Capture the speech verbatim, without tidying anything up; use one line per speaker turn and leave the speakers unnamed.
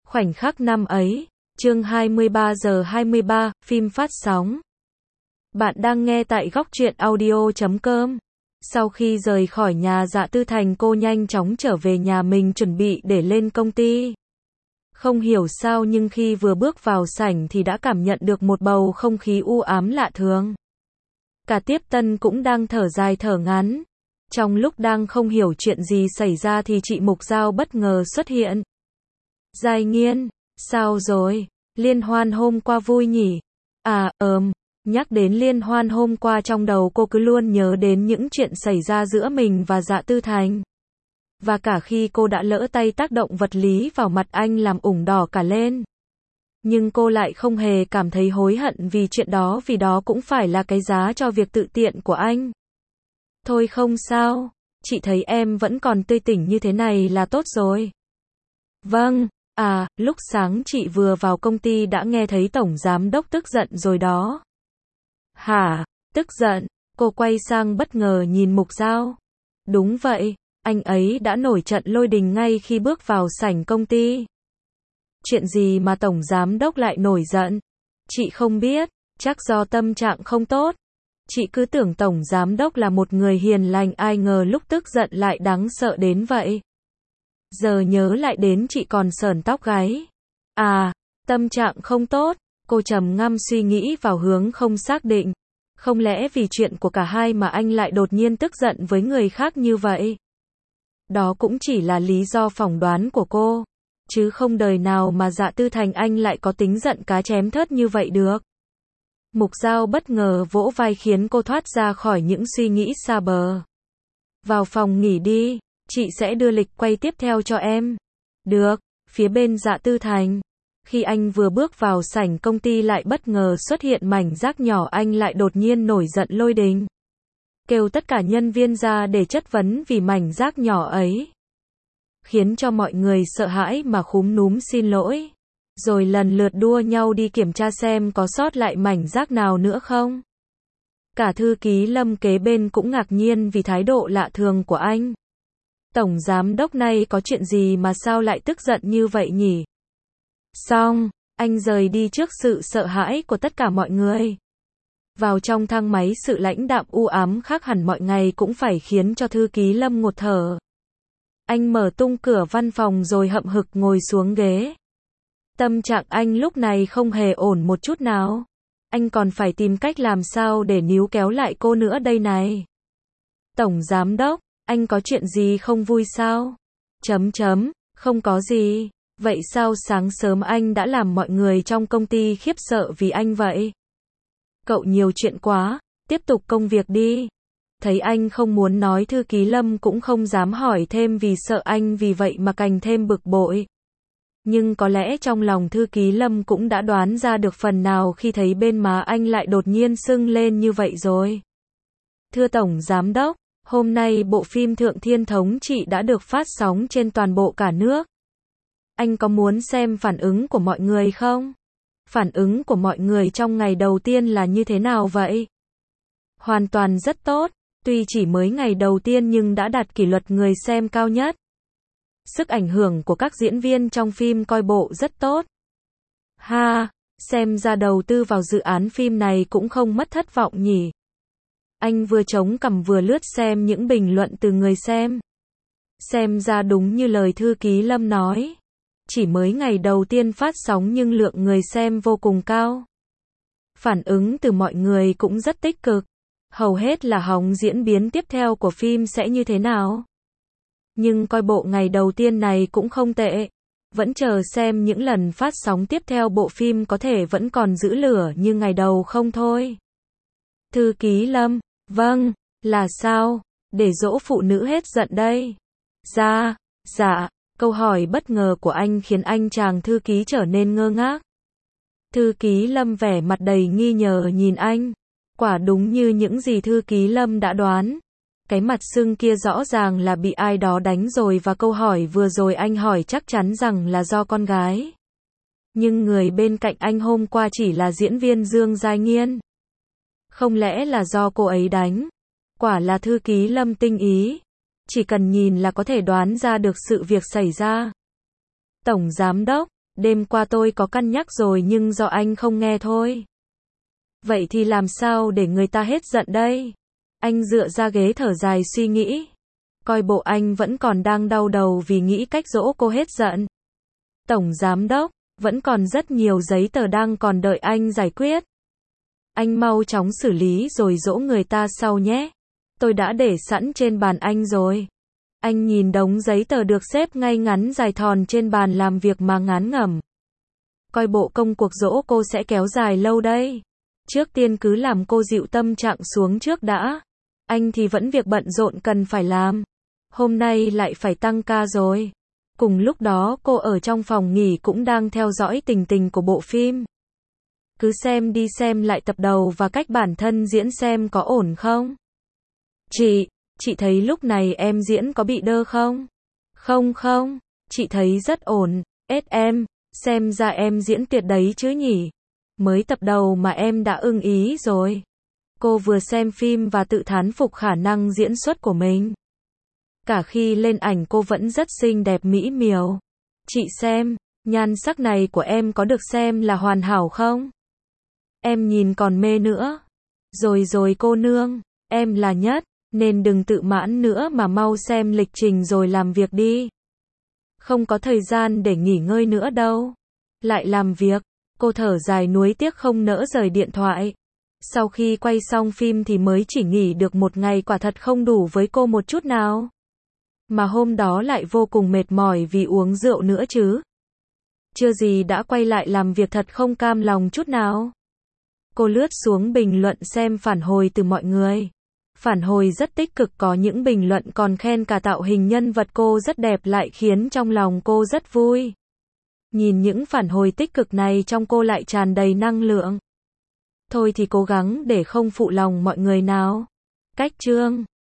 Khoảnh khắc năm ấy, chương hai mươi ba giờ hai mươi ba, phim phát sóng. Bạn đang nghe tại góc truyện audio chấm com. Sau khi rời khỏi nhà Dạ Tư Thành, cô nhanh chóng trở về nhà mình chuẩn bị để lên công ty. Không hiểu sao nhưng khi vừa bước vào sảnh thì đã cảm nhận được một bầu không khí u ám lạ thường. Cả tiếp tân cũng đang thở dài thở ngắn. Trong lúc đang không hiểu chuyện gì xảy ra thì chị Mục Giao bất ngờ xuất hiện. Giai Nghiên, sao rồi? Liên hoan hôm qua vui nhỉ? À, ờm, nhắc đến liên hoan hôm qua trong đầu cô cứ luôn nhớ đến những chuyện xảy ra giữa mình và Dạ Tư Thành. Và cả khi cô đã lỡ tay tác động vật lý vào mặt anh làm ửng đỏ cả lên. Nhưng cô lại không hề cảm thấy hối hận vì chuyện đó, vì đó cũng phải là cái giá cho việc tự tiện của anh. Thôi không sao, chị thấy em vẫn còn tươi tỉnh như thế này là tốt rồi. Vâng, à, lúc sáng chị vừa vào công ty đã nghe thấy tổng giám đốc tức giận rồi đó. Hả, tức giận? Cô quay sang bất ngờ nhìn Mục Giao. Đúng vậy, anh ấy đã nổi trận lôi đình ngay khi bước vào sảnh công ty. Chuyện gì mà tổng giám đốc lại nổi giận? Chị không biết, chắc do tâm trạng không tốt. Chị cứ tưởng tổng giám đốc là một người hiền lành, ai ngờ lúc tức giận lại đáng sợ đến vậy. Giờ nhớ lại đến chị còn sởn tóc gáy. À, tâm trạng không tốt, cô trầm ngâm suy nghĩ vào hướng không xác định. Không lẽ vì chuyện của cả hai mà anh lại đột nhiên tức giận với người khác như vậy? Đó cũng chỉ là lý do phỏng đoán của cô. Chứ không đời nào mà Dạ Tư Thành anh lại có tính giận cá chém thớt như vậy được. Mục Giao bất ngờ vỗ vai khiến cô thoát ra khỏi những suy nghĩ xa bờ. Vào phòng nghỉ đi, chị sẽ đưa lịch quay tiếp theo cho em. Được, phía bên Dạ Tư Thành. Khi anh vừa bước vào sảnh công ty lại bất ngờ xuất hiện mảnh rác nhỏ, anh lại đột nhiên nổi giận lôi đình. Kêu tất cả nhân viên ra để chất vấn vì mảnh rác nhỏ ấy. Khiến cho mọi người sợ hãi mà khúm núm xin lỗi. Rồi lần lượt đua nhau đi kiểm tra xem có sót lại mảnh rác nào nữa không. Cả thư ký Lâm kế bên cũng ngạc nhiên vì thái độ lạ thường của anh. Tổng giám đốc này có chuyện gì mà sao lại tức giận như vậy nhỉ? Xong, anh rời đi trước sự sợ hãi của tất cả mọi người. Vào trong thang máy, sự lãnh đạm u ám khác hẳn mọi ngày cũng phải khiến cho thư ký Lâm ngột thở. Anh mở tung cửa văn phòng rồi hậm hực ngồi xuống ghế. Tâm trạng anh lúc này không hề ổn một chút nào. Anh còn phải tìm cách làm sao để níu kéo lại cô nữa đây này. Tổng giám đốc, anh có chuyện gì không vui sao? Chấm chấm, không có gì. Vậy sao sáng sớm anh đã làm mọi người trong công ty khiếp sợ vì anh vậy? Cậu nhiều chuyện quá, tiếp tục công việc đi. Thấy anh không muốn nói, thư ký Lâm cũng không dám hỏi thêm vì sợ anh vì vậy mà càng thêm bực bội. Nhưng có lẽ trong lòng thư ký Lâm cũng đã đoán ra được phần nào khi thấy bên má anh lại đột nhiên sưng lên như vậy rồi. Thưa Tổng Giám đốc, hôm nay bộ phim Thượng Thiên Thống Trị đã được phát sóng trên toàn bộ cả nước. Anh có muốn xem phản ứng của mọi người không? Phản ứng của mọi người trong ngày đầu tiên là như thế nào vậy? Hoàn toàn rất tốt, tuy chỉ mới ngày đầu tiên nhưng đã đạt kỷ luật người xem cao nhất. Sức ảnh hưởng của các diễn viên trong phim coi bộ rất tốt. Ha, xem ra đầu tư vào dự án phim này cũng không mất thất vọng nhỉ. Anh vừa chống cằm vừa lướt xem những bình luận từ người xem. Xem ra đúng như lời thư ký Lâm nói. Chỉ mới ngày đầu tiên phát sóng nhưng lượng người xem vô cùng cao. Phản ứng từ mọi người cũng rất tích cực. Hầu hết là hóng diễn biến tiếp theo của phim sẽ như thế nào. Nhưng coi bộ ngày đầu tiên này cũng không tệ. Vẫn chờ xem những lần phát sóng tiếp theo bộ phim có thể vẫn còn giữ lửa như ngày đầu không thôi. Thư ký Lâm, vâng, là sao? Để dỗ phụ nữ hết giận đây. Dạ, dạ, câu hỏi bất ngờ của anh khiến anh chàng thư ký trở nên ngơ ngác. Thư ký Lâm vẻ mặt đầy nghi ngờ nhìn anh. Quả đúng như những gì thư ký Lâm đã đoán. Cái mặt sưng kia rõ ràng là bị ai đó đánh rồi, và câu hỏi vừa rồi anh hỏi chắc chắn rằng là do con gái. Nhưng người bên cạnh anh hôm qua chỉ là diễn viên Dương Giai Nghiên. Không lẽ là do cô ấy đánh? Quả là thư ký Lâm tinh ý. Chỉ cần nhìn là có thể đoán ra được sự việc xảy ra. Tổng giám đốc, đêm qua tôi có cân nhắc rồi nhưng do anh không nghe thôi. Vậy thì làm sao để người ta hết giận đây? Anh dựa ra ghế thở dài suy nghĩ. Coi bộ anh vẫn còn đang đau đầu vì nghĩ cách dỗ cô hết giận. Tổng giám đốc, vẫn còn rất nhiều giấy tờ đang còn đợi anh giải quyết. Anh mau chóng xử lý rồi dỗ người ta sau nhé. Tôi đã để sẵn trên bàn anh rồi. Anh nhìn đống giấy tờ được xếp ngay ngắn dài thòn trên bàn làm việc mà ngán ngẩm. Coi bộ công cuộc dỗ cô sẽ kéo dài lâu đây. Trước tiên cứ làm cô dịu tâm trạng xuống trước đã. Anh thì vẫn việc bận rộn cần phải làm. Hôm nay lại phải tăng ca rồi. Cùng lúc đó cô ở trong phòng nghỉ cũng đang theo dõi tình tình của bộ phim. Cứ xem đi xem lại tập đầu và cách bản thân diễn xem có ổn không. Chị, chị thấy lúc này em diễn có bị đơ không? Không không, chị thấy rất ổn. Ết em, xem ra em diễn tuyệt đấy chứ nhỉ. Mới tập đầu mà em đã ưng ý rồi. Cô vừa xem phim và tự thán phục khả năng diễn xuất của mình. Cả khi lên ảnh cô vẫn rất xinh đẹp mỹ miều. Chị xem, nhan sắc này của em có được xem là hoàn hảo không? Em nhìn còn mê nữa. Rồi rồi cô nương, em là nhất, nên đừng tự mãn nữa mà mau xem lịch trình rồi làm việc đi. Không có thời gian để nghỉ ngơi nữa đâu. Lại làm việc, cô thở dài nuối tiếc không nỡ rời điện thoại. Sau khi quay xong phim thì mới chỉ nghỉ được một ngày quả thật không đủ với cô một chút nào. Mà hôm đó lại vô cùng mệt mỏi vì uống rượu nữa chứ. Chưa gì đã quay lại làm việc thật không cam lòng chút nào. Cô lướt xuống bình luận xem phản hồi từ mọi người. Phản hồi rất tích cực, có những bình luận còn khen cả tạo hình nhân vật cô rất đẹp lại khiến trong lòng cô rất vui. Nhìn những phản hồi tích cực này trong cô lại tràn đầy năng lượng. Thôi thì cố gắng để không phụ lòng mọi người nào. Cách chương